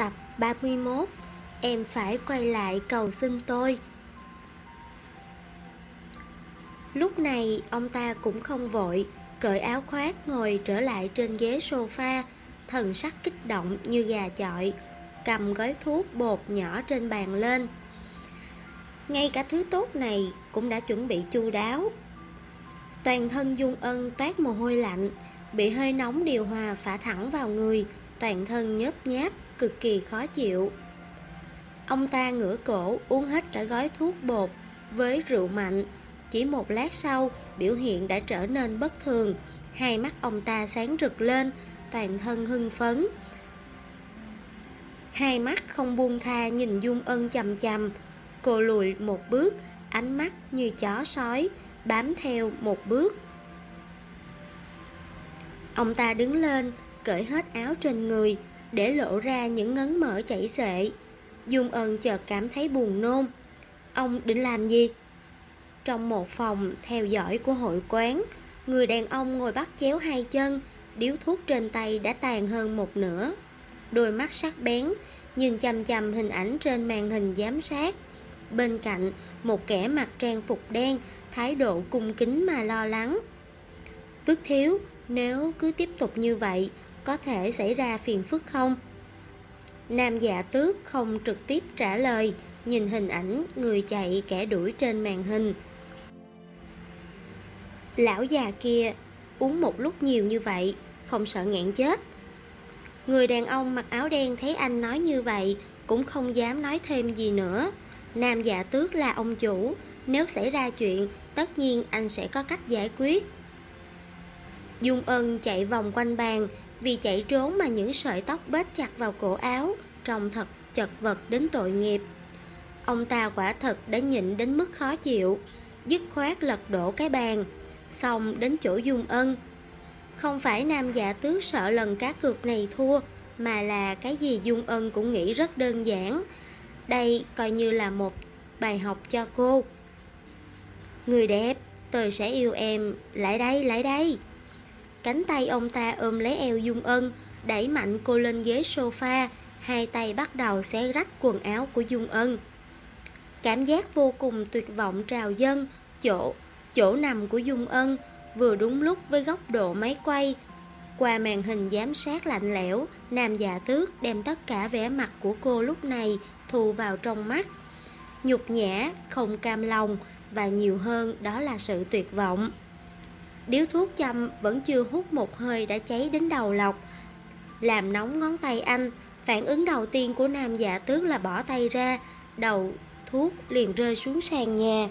Tập 31. Em phải quay lại cầu xin tôi. Lúc này ông ta cũng không vội, cởi áo khoác ngồi trở lại trên ghế sofa, thần sắc kích động như gà chọi, cầm gói thuốc bột nhỏ trên bàn lên. Ngay cả thứ tốt này cũng đã chuẩn bị chu đáo. Toàn thân Dung Ân toát mồ hôi lạnh, bị hơi nóng điều hòa phả thẳng vào người, toàn thân nhớp nháp, cực kỳ khó chịu. Ông ta ngửa cổ uống hết cả gói thuốc bột với rượu mạnh. Chỉ một lát sau, biểu hiện đã trở nên bất thường. Hai mắt ông ta sáng rực lên, toàn thân hưng phấn. Hai mắt không buông tha nhìn Dung Ân chằm chằm. Cô lùi một bước, ánh mắt như chó sói, bám theo một bước. Ông ta đứng lên, cởi hết áo trên người, để lộ ra những ngấn mỡ chảy xệ. Dung Ân chợt cảm thấy buồn nôn. Ông định làm gì? Trong một phòng theo dõi của hội quán, người đàn ông ngồi bắt chéo hai chân, điếu thuốc trên tay đã tàn hơn một nửa. Đôi mắt sắc bén, nhìn chằm chằm hình ảnh trên màn hình giám sát. Bên cạnh, một kẻ mặc trang phục đen, thái độ cung kính mà lo lắng. Tước thiếu, nếu cứ tiếp tục như vậy, có thể xảy ra phiền phức không? Nam Dạ Tước không trực tiếp trả lời, nhìn hình ảnh người chạy kẻ đuổi trên màn hình. Lão già kia uống một lúc nhiều như vậy, không sợ nghẹn chết. Người đàn ông mặc áo đen thấy anh nói như vậy, cũng không dám nói thêm gì nữa. Nam Dạ Tước là ông chủ, nếu xảy ra chuyện, tất nhiên anh sẽ có cách giải quyết. Dung Ân chạy vòng quanh bàn, vì chạy trốn mà những sợi tóc bết chặt vào cổ áo, trông thật chật vật đến tội nghiệp. Ông ta quả thật đã nhịn đến mức khó chịu, dứt khoát lật đổ cái bàn, xong đến chỗ Dung Ân. Không phải Nam Dạ Tước sợ lần cá cược này thua, mà là cái gì Dung Ân cũng nghĩ rất đơn giản. Đây coi như là một bài học cho cô. Người đẹp, tôi sẽ yêu em, lại đây, lại đây. Cánh tay ông ta ôm lấy eo Dung Ân, đẩy mạnh cô lên ghế sofa, hai tay bắt đầu xé rách quần áo của Dung Ân. Cảm giác vô cùng tuyệt vọng trào dâng, chỗ nằm của Dung Ân vừa đúng lúc với góc độ máy quay. Qua màn hình giám sát lạnh lẽo, Nam Dạ Tước đem tất cả vẻ mặt của cô lúc này thu vào trong mắt. Nhục nhã, không cam lòng, và nhiều hơn đó là sự tuyệt vọng. Điếu thuốc châm vẫn chưa hút một hơi đã cháy đến đầu lọc, làm nóng ngón tay anh. Phản ứng đầu tiên của Nam Dạ Tước là bỏ tay ra, đầu thuốc liền rơi xuống sàn nhà.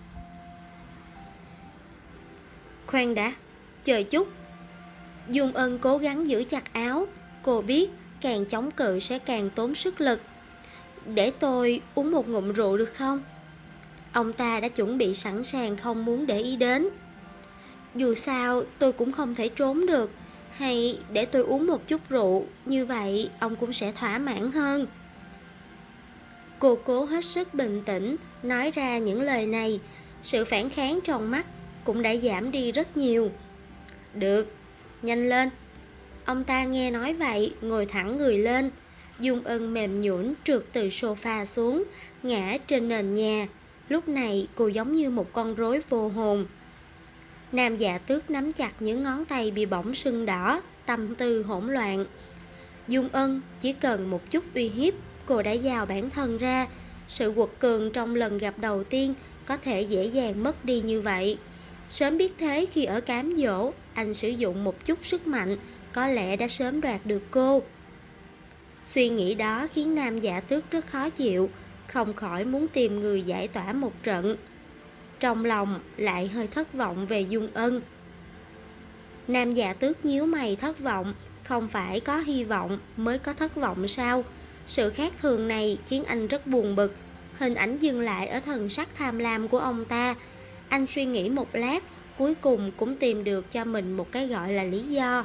Khoan đã, chờ chút. Dung Ân cố gắng giữ chặt áo. Cô biết càng chống cự sẽ càng tốn sức lực. Để tôi uống một ngụm rượu được không? Ông ta đã chuẩn bị sẵn sàng, không muốn để ý đến. Dù sao tôi cũng không thể trốn được. Hay để tôi uống một chút rượu, như vậy ông cũng sẽ thỏa mãn hơn. Cô cố hết sức bình tĩnh nói ra những lời này. Sự phản kháng trong mắt cũng đã giảm đi rất nhiều. Được, nhanh lên. Ông ta nghe nói vậy, ngồi thẳng người lên. Dung Ân mềm nhũn trượt từ sofa xuống, ngã trên nền nhà. Lúc này cô giống như một con rối vô hồn. Nam Dạ Tước nắm chặt những ngón tay bị bỏng sưng đỏ, tâm tư hỗn loạn. Dung Ân chỉ cần một chút uy hiếp, cô đã giao bản thân ra. Sự quật cường trong lần gặp đầu tiên có thể dễ dàng mất đi như vậy. Sớm biết thế, khi ở cám dỗ, anh sử dụng một chút sức mạnh, có lẽ đã sớm đoạt được cô. Suy nghĩ đó khiến Nam Dạ Tước rất khó chịu, không khỏi muốn tìm người giải tỏa một trận. Trong lòng lại hơi thất vọng về Dung Ân. Nam Dạ Tước nhíu mày thất vọng. Không phải có hy vọng mới có thất vọng sao? Sự khác thường này khiến anh rất buồn bực. Hình ảnh dừng lại ở thần sắc tham lam của ông ta. Anh suy nghĩ một lát, cuối cùng cũng tìm được cho mình một cái gọi là lý do.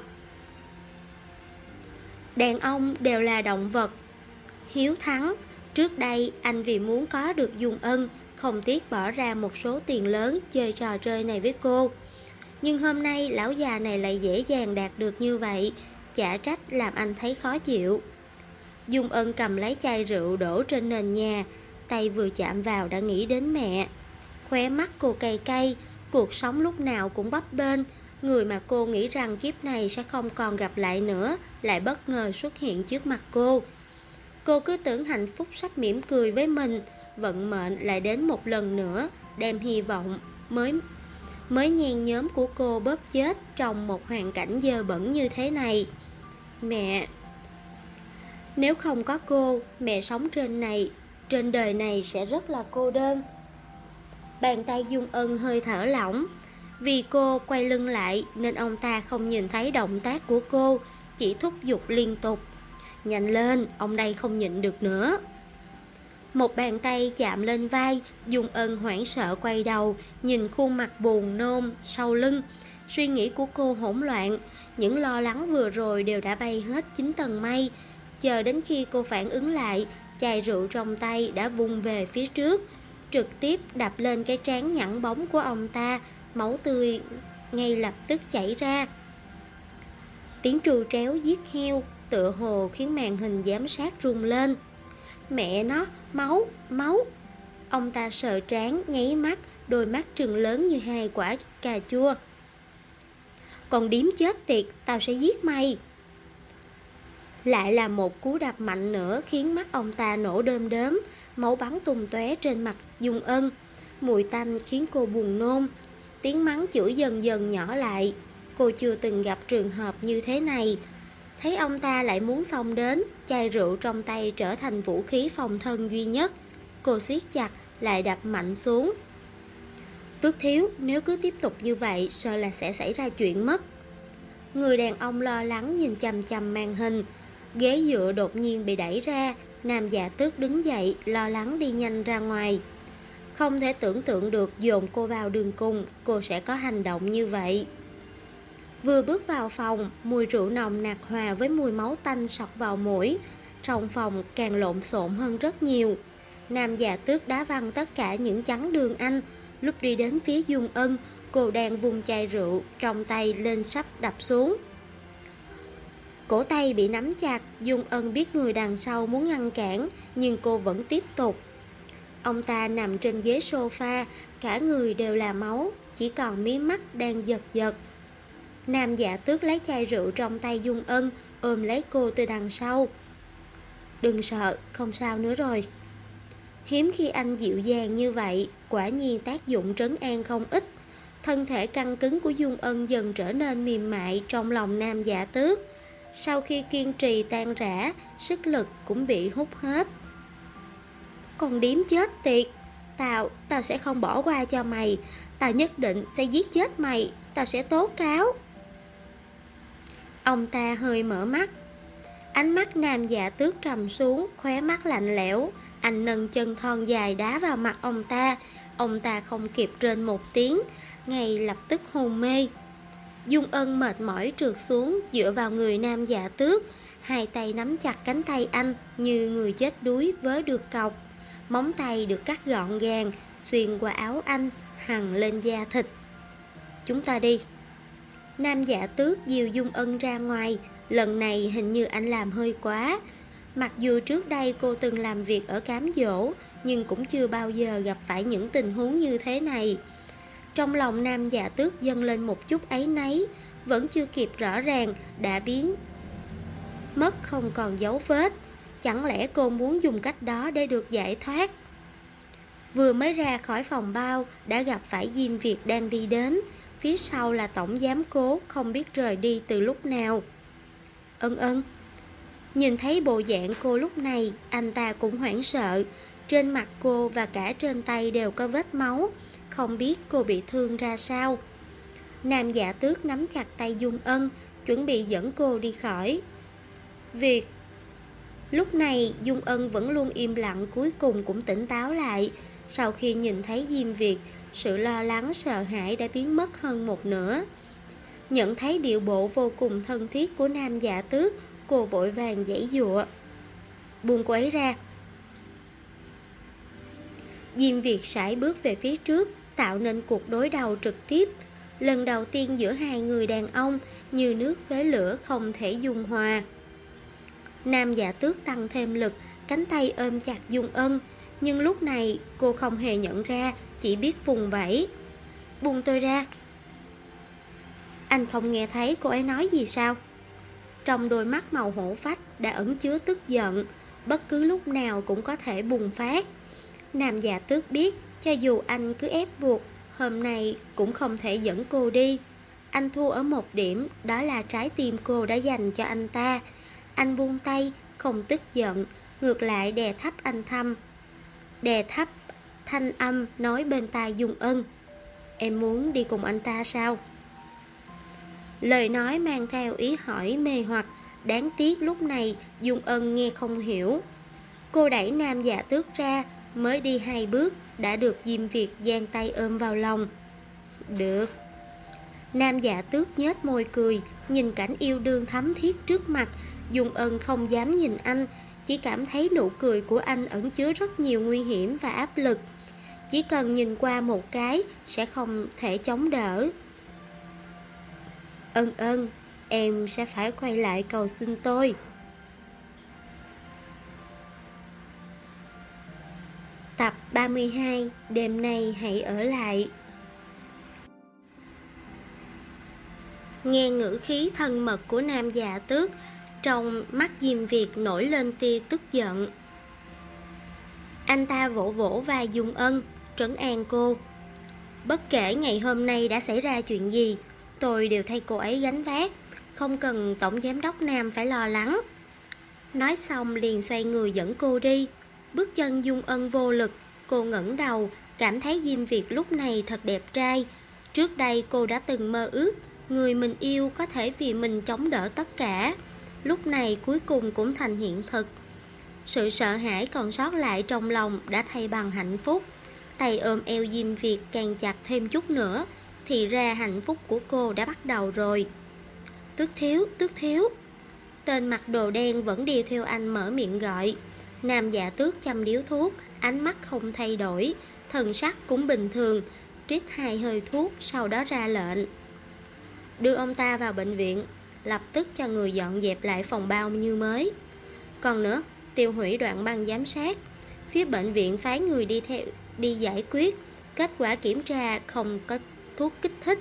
Đàn ông đều là động vật hiếu thắng. Trước đây anh vì muốn có được Dung Ân, không tiếc bỏ ra một số tiền lớn chơi trò chơi này với cô. Nhưng hôm nay lão già này lại dễ dàng đạt được như vậy, chả trách làm anh thấy khó chịu. Dung Ân cầm lấy chai rượu đổ trên nền nhà, tay vừa chạm vào đã nghĩ đến mẹ. Khóe mắt cô cay cay, cuộc sống lúc nào cũng bấp bênh. Người mà cô nghĩ rằng kiếp này sẽ không còn gặp lại nữa lại bất ngờ xuất hiện trước mặt cô. Cô cứ tưởng hạnh phúc sắp mỉm cười với mình, vận mệnh lại đến một lần nữa, đem hy vọng mới nhen nhóm của cô bóp chết trong một hoàn cảnh dơ bẩn như thế này. Mẹ, nếu không có cô, mẹ sống trên đời này sẽ rất là cô đơn. Bàn tay Dung Ân hơi thở lỏng. Vì cô quay lưng lại nên ông ta không nhìn thấy động tác của cô, chỉ thúc giục liên tục. Nhanh lên, ông đây không nhịn được nữa. Một bàn tay chạm lên vai, Dung Ân hoảng sợ quay đầu, nhìn khuôn mặt buồn nôn sau lưng. Suy nghĩ của cô hỗn loạn, những lo lắng vừa rồi đều đã bay hết 9 tầng mây. Chờ đến khi cô phản ứng lại, chai rượu trong tay đã vung về phía trước, trực tiếp đập lên cái trán nhẵn bóng của ông ta, máu tươi ngay lập tức chảy ra. Tiếng trù tréo giết heo tựa hồ khiến màn hình giám sát rung lên. Mẹ nó, máu, máu. Ông ta sờ trán, nháy mắt, đôi mắt trừng lớn như hai quả cà chua. Còn điếm chết tiệt, tao sẽ giết mày. Lại là một cú đập mạnh nữa khiến mắt ông ta nổ đơm đớm, máu bắn tung tóe trên mặt Dung Ân. Mùi tanh khiến cô buồn nôn. Tiếng mắng chửi dần dần nhỏ lại. Cô chưa từng gặp trường hợp như thế này. Thấy ông ta lại muốn xông đến, chai rượu trong tay trở thành vũ khí phòng thân duy nhất. Cô siết chặt, lại đập mạnh xuống. Tước thiếu, nếu cứ tiếp tục như vậy, sợ là sẽ xảy ra chuyện mất. Người đàn ông lo lắng nhìn chằm chằm màn hình. Ghế dựa đột nhiên bị đẩy ra, Nam Dạ Tước đứng dậy, lo lắng đi nhanh ra ngoài. Không thể tưởng tượng được dồn cô vào đường cùng, cô sẽ có hành động như vậy. Vừa bước vào phòng, mùi rượu nồng nặc hòa với mùi máu tanh sộc vào mũi. Trong phòng càng lộn xộn hơn rất nhiều. Nam Dạ Tước đá văng tất cả những chắn đường anh. Lúc đi đến phía Dung Ân, cô đang vung chai rượu trong tay lên sắp đập xuống. Cổ tay bị nắm chặt, Dung Ân biết người đằng sau muốn ngăn cản, nhưng cô vẫn tiếp tục. Ông ta nằm trên ghế sofa, cả người đều là máu, chỉ còn mí mắt đang giật giật. Nam Dạ Tước lấy chai rượu trong tay Dung Ân, ôm lấy cô từ đằng sau. Đừng sợ, không sao nữa rồi. Hiếm khi anh dịu dàng như vậy, quả nhiên tác dụng trấn an không ít. Thân thể căng cứng của Dung Ân dần trở nên mềm mại trong lòng Nam Dạ Tước. Sau khi kiên trì tan rã, sức lực cũng bị hút hết. Còn điếm chết tiệt, tao sẽ không bỏ qua cho mày. Tao nhất định sẽ giết chết mày, tao sẽ tố cáo. Ông ta hơi mở mắt. Ánh mắt Nam Dạ Tước trầm xuống, khóe mắt lạnh lẽo. Anh nâng chân thon dài đá vào mặt ông ta. Ông ta không kịp rên một tiếng, ngay lập tức hôn mê. Dung Ân mệt mỏi trượt xuống, dựa vào người Nam Dạ Tước. Hai tay nắm chặt cánh tay anh như người chết đuối vớ được cọc. Móng tay được cắt gọn gàng, xuyên qua áo anh, hằn lên da thịt. Chúng ta đi. Nam Dạ Tước dìu Dung Ân ra ngoài. Lần này hình như anh làm hơi quá. Mặc dù trước đây cô từng làm việc ở cám dỗ, nhưng cũng chưa bao giờ gặp phải những tình huống như thế này. Trong lòng Nam Dạ Tước dâng lên một chút áy náy, vẫn chưa kịp rõ ràng, đã biến mất không còn dấu vết. Chẳng lẽ cô muốn dùng cách đó để được giải thoát? Vừa mới ra khỏi phòng bao, đã gặp phải Diêm Việt đang đi đến. Phía sau là tổng giám Cố, không biết rời đi từ lúc nào. Ân Ân. Nhìn thấy bộ dạng cô lúc này, anh ta cũng hoảng sợ. Trên mặt cô và cả trên tay đều có vết máu, không biết cô bị thương ra sao. Nam Dạ Tước nắm chặt tay Dung Ân, chuẩn bị dẫn cô đi khỏi. Việc. Lúc này Dung Ân vẫn luôn im lặng, cuối cùng cũng tỉnh táo lại. Sau khi nhìn thấy Diêm Việt, sự lo lắng sợ hãi đã biến mất hơn một nửa. Nhận thấy điệu bộ vô cùng thân thiết của Nam Dạ Tước, cô vội vàng giãy giụa. Buông cô ấy ra. Diêm Việt sải bước về phía trước, tạo nên cuộc đối đầu trực tiếp. Lần đầu tiên giữa hai người đàn ông, như nước với lửa không thể dung hòa. Nam Dạ Tước tăng thêm lực, cánh tay ôm chặt Dung Ân. Nhưng lúc này cô không hề nhận ra, chỉ biết vùng vẫy. Buông tôi ra. Anh không nghe thấy cô ấy nói gì sao? Trong đôi mắt màu hổ phách đã ẩn chứa tức giận, bất cứ lúc nào cũng có thể bùng phát. Nam Dạ Tước biết, cho dù anh cứ ép buộc, hôm nay cũng không thể dẫn cô đi. Anh thua ở một điểm, đó là trái tim cô đã dành cho anh ta. Anh buông tay, không tức giận, ngược lại đè thấp thanh âm nói bên tai Dung Ân. Em muốn đi cùng anh ta sao? Lời nói mang theo ý hỏi mê hoặc, đáng tiếc lúc này Dung Ân nghe không hiểu. Cô đẩy Nam Dạ Tước ra, mới đi 2 bước đã được Diêm Việt giang tay ôm vào lòng. Được. Nam Dạ Tước nhếch môi cười, nhìn cảnh yêu đương thắm thiết trước mặt. Dung Ân không dám nhìn anh, chỉ cảm thấy nụ cười của anh ẩn chứa rất nhiều nguy hiểm và áp lực. Chỉ cần nhìn qua một cái sẽ không thể chống đỡ. Ân Ân, em sẽ phải quay lại cầu xin tôi. Tập 32, đêm nay hãy ở lại. Nghe ngữ khí thân mật của Nam Dạ Tước, trong mắt Diêm Việt nổi lên tia tức giận. Anh ta vỗ vỗ vai Dung Ân, trấn an cô. Bất kể ngày hôm nay đã xảy ra chuyện gì, tôi đều thay cô ấy gánh vác, không cần tổng giám đốc Nam phải lo lắng. Nói xong liền xoay người dẫn cô đi. Bước chân Dung Ân vô lực, cô ngẩng đầu, cảm thấy Diêm Việt lúc này thật đẹp trai. Trước đây cô đã từng mơ ước người mình yêu có thể vì mình chống đỡ tất cả. Lúc này cuối cùng cũng thành hiện thực. Sự sợ hãi còn sót lại trong lòng đã thay bằng hạnh phúc. Tay ôm eo Diêm Việt càng chặt thêm chút nữa, thì ra hạnh phúc của cô đã bắt đầu rồi. Tước thiếu. Tên mặc đồ đen vẫn đi theo anh mở miệng gọi. Nam Dạ Tước châm điếu thuốc, ánh mắt không thay đổi, thần sắc cũng bình thường, trít 2 hơi thuốc, sau đó ra lệnh. Đưa ông ta vào bệnh viện, lập tức cho người dọn dẹp lại phòng bao như mới. Còn nữa, tiêu hủy đoạn băng giám sát. Phía bệnh viện phái người đi giải quyết. Kết quả kiểm tra không có thuốc kích thích.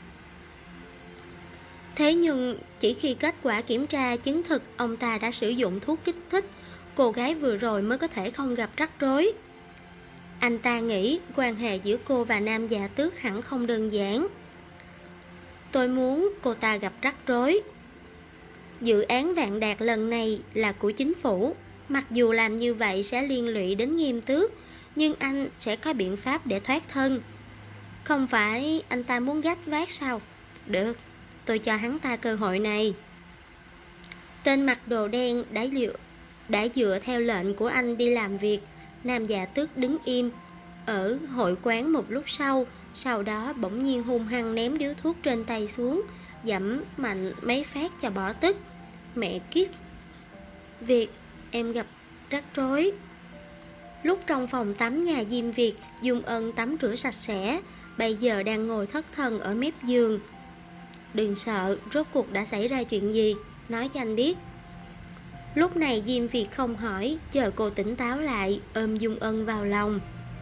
Thế nhưng chỉ khi kết quả kiểm tra chứng thực ông ta đã sử dụng thuốc kích thích, cô gái vừa rồi mới có thể không gặp rắc rối. Anh ta nghĩ quan hệ giữa cô và Nam Dạ Tước hẳn không đơn giản. Tôi muốn cô ta gặp rắc rối. Dự án Vạn Đạt lần này là của chính phủ. Mặc dù làm như vậy sẽ liên lụy đến Nghiêm Tước, nhưng anh sẽ có biện pháp để thoát thân. Không phải anh ta muốn gánh vác sao? Được, tôi cho hắn ta cơ hội này. Tên mặc đồ đen đã dựa theo lệnh của anh đi làm việc. Nam Dạ Tước đứng im ở hội quán một lúc sau đó bỗng nhiên hung hăng ném điếu thuốc trên tay xuống, giẫm mạnh mấy phát cho bỏ tức. Mẹ kiếp, Việt, em gặp rắc rối. Lúc trong phòng tắm nhà Diêm Việt, Dung Ân tắm rửa sạch sẽ, bây giờ đang ngồi thất thần ở mép giường. Đừng sợ, rốt cuộc đã xảy ra chuyện gì, nói cho anh biết. Lúc này Diêm Việt không hỏi, chờ cô tỉnh táo lại, ôm Dung Ân vào lòng.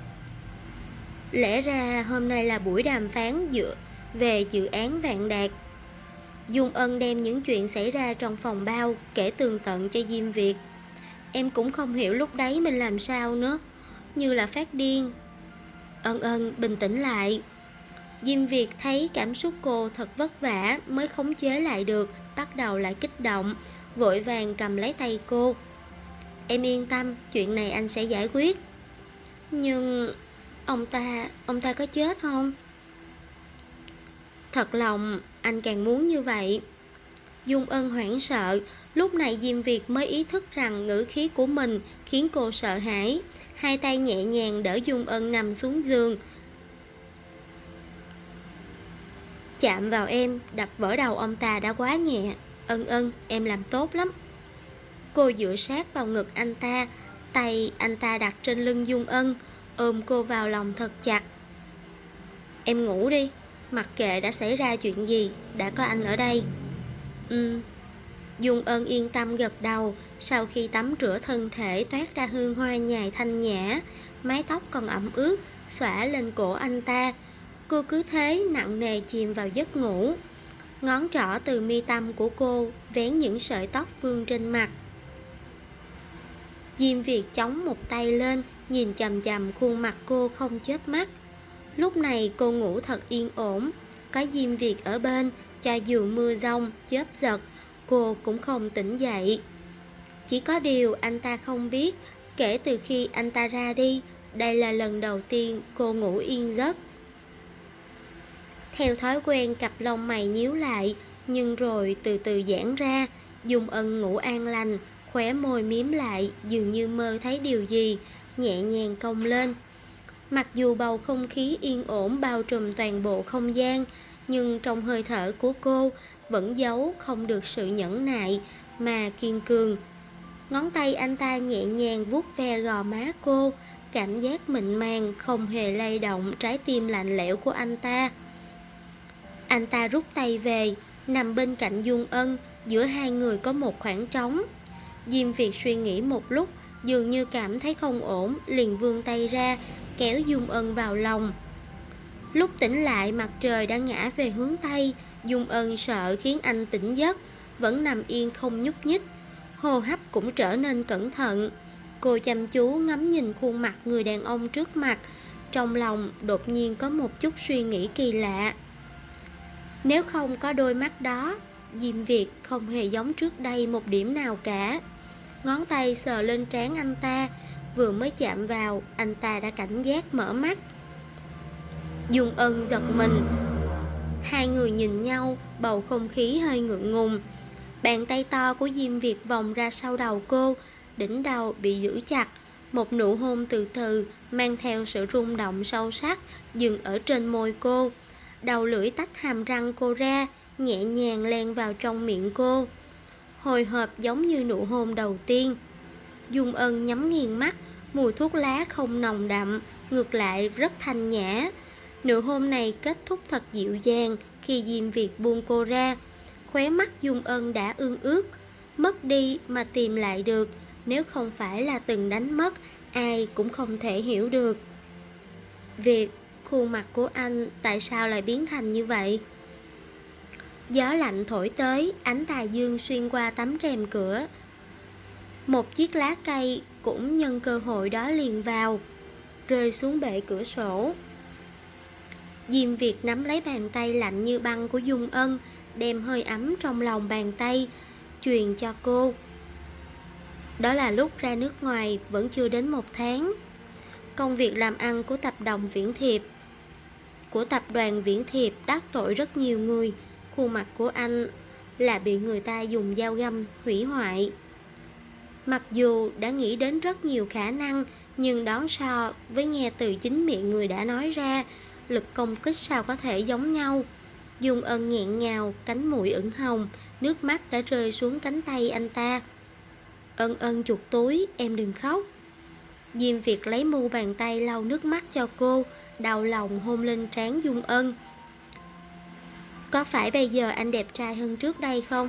Lẽ ra hôm nay là buổi đàm phán về dự án Vạn Đạt. Dung Ân đem những chuyện xảy ra trong phòng bao kể tường tận cho Diêm Việt. Em cũng không hiểu lúc đấy mình làm sao nữa, như là phát điên. Ân, bình tĩnh lại. Diêm Việt thấy cảm xúc cô thật vất vả mới khống chế lại được, bắt đầu lại kích động, vội vàng cầm lấy tay cô. Em yên tâm, chuyện này anh sẽ giải quyết. Nhưng ông ta có chết không? Thật lòng anh càng muốn như vậy. Dung Ân hoảng sợ. Lúc này Diêm Việt mới ý thức rằng ngữ khí của mình khiến cô sợ hãi. Hai tay nhẹ nhàng đỡ Dung Ân nằm xuống giường, chạm vào em, đập vỡ đầu ông ta đã quá nhẹ. Ân, em làm tốt lắm. Cô dựa sát vào ngực anh ta, tay anh ta đặt trên lưng Dung Ân, ôm cô vào lòng thật chặt. Em ngủ đi, mặc kệ đã xảy ra chuyện gì, đã có anh ở đây. Dung Ân yên tâm gật đầu. Sau khi tắm rửa thân thể toát ra hương hoa nhài thanh nhã, mái tóc còn ẩm ướt xõa lên cổ anh ta. Cô cứ thế nặng nề chìm vào giấc ngủ. Ngón trỏ từ mi tâm của cô vén những sợi tóc vương trên mặt. Diêm Việt chống một tay lên, nhìn chằm chằm khuôn mặt cô không chớp mắt. Lúc này cô ngủ thật yên ổn, có Diêm Việt ở bên, cho dù mưa giông, chớp giật, cô cũng không tỉnh dậy. Chỉ có điều anh ta không biết, kể từ khi anh ta ra đi, đây là lần đầu tiên cô ngủ yên giấc. Theo thói quen, cặp lông mày nhíu lại, nhưng rồi từ từ giãn ra. Dung Ân ngủ an lành, khóe môi mím lại, dường như mơ thấy điều gì, nhẹ nhàng cong lên. Mặc dù bầu không khí yên ổn bao trùm toàn bộ không gian, nhưng trong hơi thở của cô vẫn giấu không được sự nhẫn nại mà kiên cường. Ngón tay anh ta nhẹ nhàng vuốt ve gò má cô, cảm giác mịn màng không hề lay động trái tim lạnh lẽo của anh ta. Anh ta rút tay về, nằm bên cạnh Dung Ân, giữa hai người có một khoảng trống. Diêm Việt suy nghĩ một lúc, dường như cảm thấy không ổn, liền vươn tay ra, kéo Dung Ân vào lòng. Lúc tỉnh lại, mặt trời đã ngã về hướng Tây. Dung Ân sợ khiến anh tỉnh giấc, vẫn nằm yên không nhúc nhích. Hô hấp cũng trở nên cẩn thận. Cô chăm chú ngắm nhìn khuôn mặt người đàn ông trước mặt, trong lòng đột nhiên có một chút suy nghĩ kỳ lạ. Nếu không có đôi mắt đó, Diêm Việt không hề giống trước đây một điểm nào cả. Ngón tay sờ lên trán anh ta, vừa mới chạm vào, anh ta đã cảnh giác mở mắt. Dung Ân giật mình. Hai người nhìn nhau, bầu không khí hơi ngượng ngùng. Bàn tay to của Diêm Việt vòng ra sau đầu cô, đỉnh đầu bị giữ chặt. Một nụ hôn từ từ, mang theo sự rung động sâu sắc, dừng ở trên môi cô. Đầu lưỡi tách hàm răng cô ra, nhẹ nhàng len vào trong miệng cô. Hồi hộp giống như nụ hôn đầu tiên. Dung Ân nhắm nghiền mắt, mùi thuốc lá không nồng đậm, ngược lại rất thanh nhã. Nụ hôn này kết thúc thật dịu dàng. Khi Diêm Việt buông cô ra, khóe mắt Dung Ân đã ương ướt. Mất đi mà tìm lại được, nếu không phải là từng đánh mất, ai cũng không thể hiểu được. Việt, khuôn mặt của anh tại sao lại biến thành như vậy? Gió lạnh thổi tới, ánh tà dương xuyên qua tấm rèm cửa. Một chiếc lá cây cũng nhân cơ hội đó liền vào, rơi xuống bệ cửa sổ. Diêm Việt nắm lấy bàn tay lạnh như băng của Dung Ân, đem hơi ấm trong lòng bàn tay truyền cho cô. Đó là lúc ra nước ngoài vẫn chưa đến 1 tháng. Công việc làm ăn của tập đoàn Viễn Thiệp đắc tội rất nhiều người. Khuôn mặt của anh là bị người ta dùng dao găm hủy hoại. Mặc dù đã nghĩ đến rất nhiều khả năng, nhưng đón so với nghe từ chính miệng người đã nói ra, lực công kích sao có thể giống nhau. Dung Ân nghẹn ngào, cánh mũi ửng hồng, nước mắt đã rơi xuống cánh tay anh ta. Ân Ân chuột túi, em đừng khóc. Diêm Việt lấy mu bàn tay lau nước mắt cho cô, đau lòng hôn lên trán Dung Ân. Có phải bây giờ anh đẹp trai hơn trước đây không?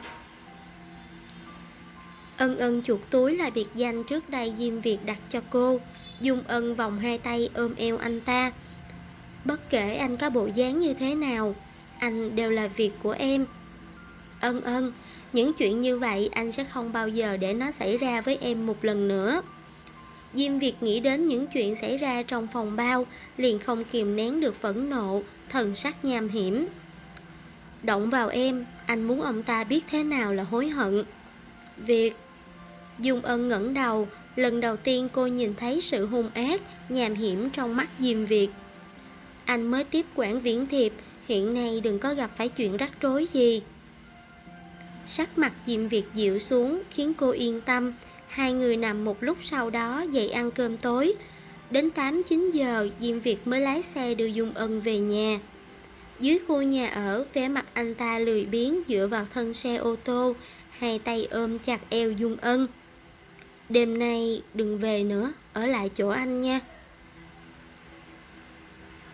Ân Ân chuột túi là biệt danh trước đây Diêm Việt đặt cho cô. Dung Ân vòng hai tay ôm eo anh ta. Bất kể anh có bộ dáng như thế nào, anh đều là việc của em. Ân Ân, những chuyện như vậy anh sẽ không bao giờ để nó xảy ra với em một lần nữa. Diêm Việt nghĩ đến những chuyện xảy ra trong phòng bao, liền không kìm nén được phẫn nộ, thần sắc nham hiểm. Động vào em, anh muốn ông ta biết thế nào là hối hận. Việt. Dung Ân ngẩng đầu, lần đầu tiên cô nhìn thấy sự hung ác, nham hiểm trong mắt Diêm Việt. Anh mới tiếp quản Viễn Thiệp, hiện nay đừng có gặp phải chuyện rắc rối gì. Sắc mặt Diêm Việt dịu xuống, khiến cô yên tâm. Hai người nằm một lúc sau đó dậy ăn cơm tối. Đến 8-9 giờ, Diêm Việt mới lái xe đưa Dung Ân về nhà. Dưới khu nhà ở, vẻ mặt anh ta lười biếng dựa vào thân xe ô tô, hai tay ôm chặt eo Dung Ân. Đêm nay đừng về nữa, ở lại chỗ anh nha.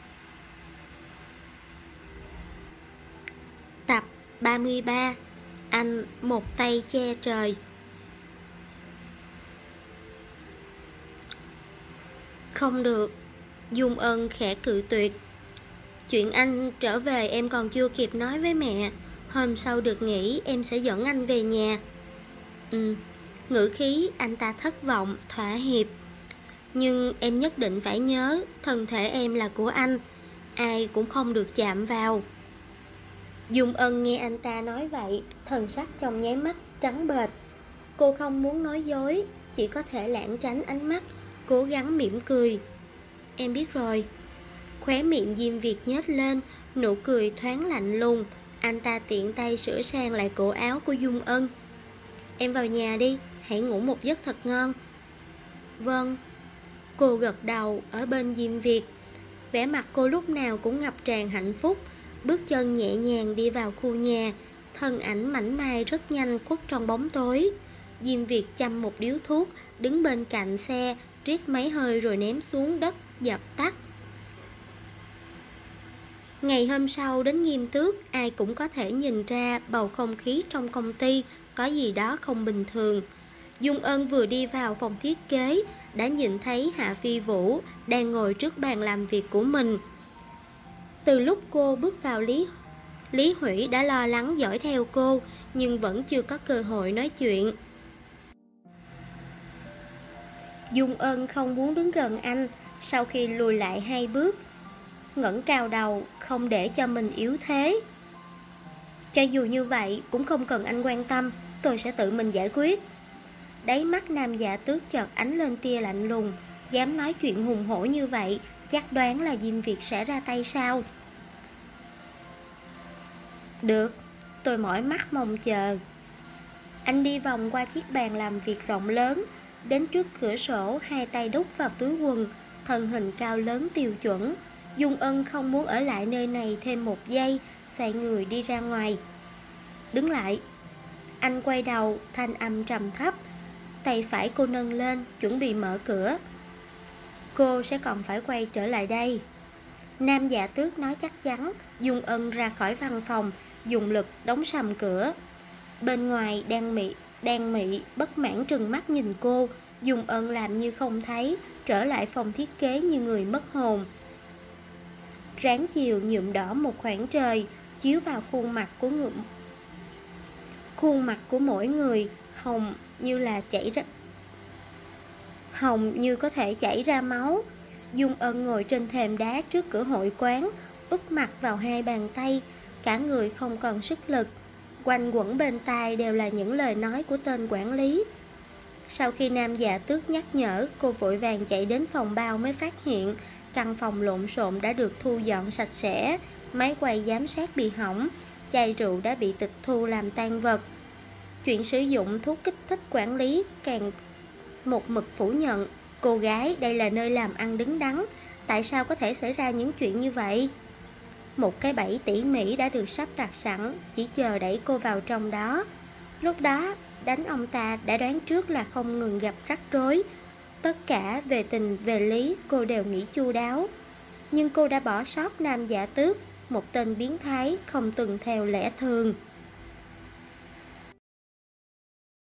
Tập 33. anh một tay che trời. Không được, Dung Ân khẽ cự tuyệt. Chuyện anh trở về em còn chưa kịp nói với mẹ. Hôm sau được nghỉ em sẽ dẫn anh về nhà. Ngữ khí anh ta thất vọng, thỏa hiệp. Nhưng em nhất định phải nhớ, thân thể em là của anh, ai cũng không được chạm vào. Dung Ân nghe anh ta nói vậy, thần sắc trong nháy mắt trắng bệch. Cô không muốn nói dối, chỉ có thể lảng tránh ánh mắt, cố gắng mỉm cười. Em biết rồi. Khóe miệng Diêm Việt nhếch lên, nụ cười thoáng lạnh lùng. Anh ta tiện tay sửa sang lại cổ áo của Dung Ân. Em vào nhà đi, hãy ngủ một giấc thật ngon. Vâng. Cô gật đầu ở bên Diêm Việt. Vẻ mặt cô lúc nào cũng ngập tràn hạnh phúc. Bước chân nhẹ nhàng đi vào khu nhà, thân ảnh mảnh mai rất nhanh khuất trong bóng tối. Diêm Việt châm một điếu thuốc, đứng bên cạnh xe, rít mấy hơi rồi ném xuống đất, dập tắt. Ngày hôm sau đến Nghiêm Tước, ai cũng có thể nhìn ra bầu không khí trong công ty có gì đó không bình thường. Dung Ân vừa đi vào phòng thiết kế, đã nhìn thấy Hạ Phi Vũ đang ngồi trước bàn làm việc của mình. Từ lúc cô bước vào, Lý Hủy đã lo lắng dõi theo cô, nhưng vẫn chưa có cơ hội nói chuyện. Dung Ân không muốn đứng gần anh, sau khi lùi lại 2 bước, ngẩng cao đầu, không để cho mình yếu thế. Cho dù như vậy, cũng không cần anh quan tâm, tôi sẽ tự mình giải quyết. Đáy mắt Nam Dạ Tước chợt ánh lên tia lạnh lùng. Dám nói chuyện hùng hổ như vậy, chắc đoán là Diêm Việt sẽ ra tay sao? Được, tôi mỏi mắt mong chờ. Anh đi vòng qua chiếc bàn làm việc rộng lớn, đến trước cửa sổ, hai tay đút vào túi quần, thân hình cao lớn tiêu chuẩn. Dung Ân không muốn ở lại nơi này thêm một giây, xoay người đi ra ngoài. Đứng lại. Anh quay đầu, thanh âm trầm thấp. Tay phải cô nâng lên, chuẩn bị mở cửa. Cô sẽ còn phải quay trở lại đây. Nam Dạ Tước nói chắc chắn. Dung Ân ra khỏi văn phòng, dùng lực đóng sầm cửa. Bên ngoài đang mị bất mãn trừng mắt nhìn cô. Dung Ân làm như không thấy, trở lại phòng thiết kế như người mất hồn. Ráng chiều nhuộm đỏ một khoảng trời, chiếu vào khuôn mặt của mỗi người, hồng như có thể chảy ra máu. Dung Ân ngồi trên thềm đá trước cửa hội quán, úp mặt vào hai bàn tay, cả người không còn sức lực. Quanh quẩn bên tai đều là những lời nói của tên quản lý. Sau khi Nam Dạ Tước nhắc nhở, cô vội vàng chạy đến phòng bao mới phát hiện căn phòng lộn xộn đã được thu dọn sạch sẽ, máy quay giám sát bị hỏng, chai rượu đã bị tịch thu làm tang vật. Chuyện sử dụng thuốc kích thích quản lý càng một mực phủ nhận. Cô gái, đây là nơi làm ăn đứng đắn, tại sao có thể xảy ra những chuyện như vậy? Một cái bẫy tỉ mỉ đã được sắp đặt sẵn, chỉ chờ đẩy cô vào trong đó. Lúc đó, đánh ông ta đã đoán trước là không ngừng gặp rắc rối. Tất cả về tình về lý cô đều nghĩ chu đáo. Nhưng cô đã bỏ sót Nam Dạ Tước, một tên biến thái không tuân theo lẽ thường.